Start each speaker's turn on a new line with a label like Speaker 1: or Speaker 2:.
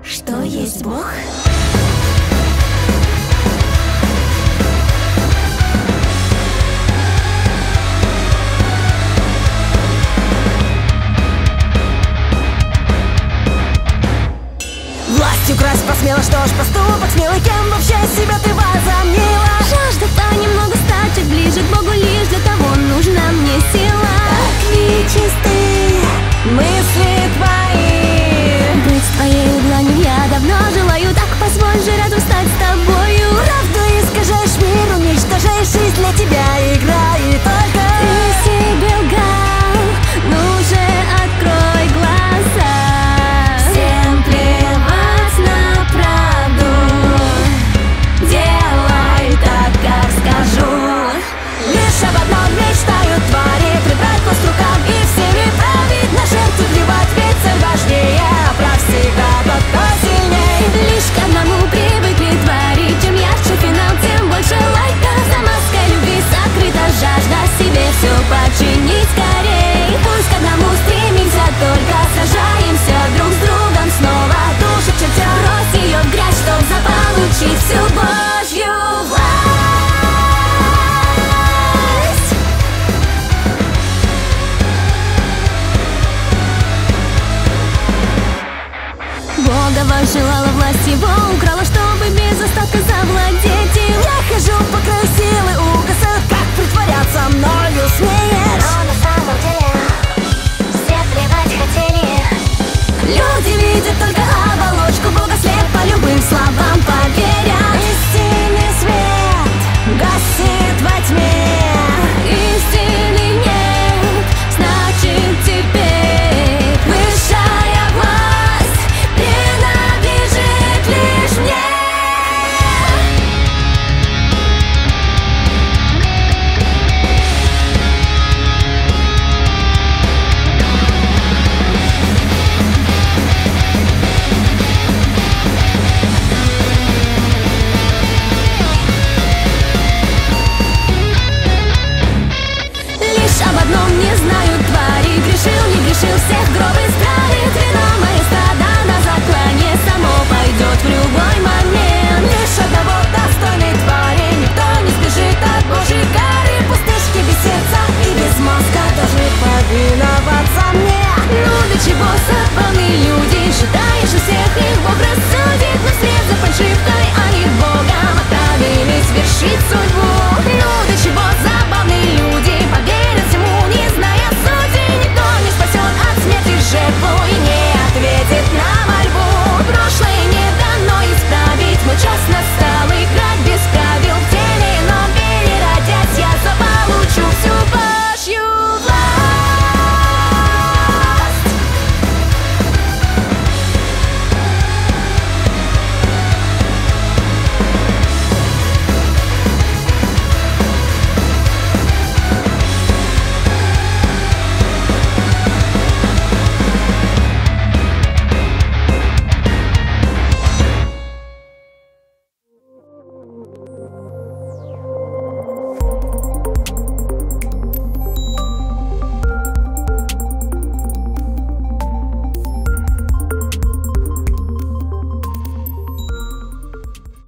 Speaker 1: Что есть Бог?
Speaker 2: Власть украсть посмела, что ж, поступок смелый, кем вообще себя ты возомнила?
Speaker 1: Жажда понемногу стать чуть ближе к Богу, лишь для того нужна мне сила.
Speaker 2: Так ли чисты мысли твои?
Speaker 1: Быть твоей дланью я давно желаю, так позволь же рядом стать с тобою.
Speaker 2: Правду искажаешь мир, уничтожаешь жизнь, для тебя игра и только
Speaker 1: Ты себе лгал, ну же открой глаза.
Speaker 2: всем плевать на правду, делай так, как скажу. Лишь об одном мечтают твари, прибрать власть рукам и всеми править, на жертву плевать, ведь цель важнее, а прав всегда тот, кто сильней.
Speaker 1: Лишь к одному привыкли твари, чем ярче финал, тем больше лайка. За маской любви сокрыта жажда себе все подчинить скорей. Пусть к одному стремимся, только сражаемся друг с другом снова. Душу к чертям, брось ее в грязь, чтоб заполучить всю Божью власть. Бога возжелала, власть его украла, чтобы без остатка завладеть им.
Speaker 2: Я хожу по краю силы, угасаю, как притворяться мною смеешь.
Speaker 3: Но на самом деле все плевать хотели.
Speaker 1: Люди видят только оболочку, Бога слеп по любым словам поверят.
Speaker 2: И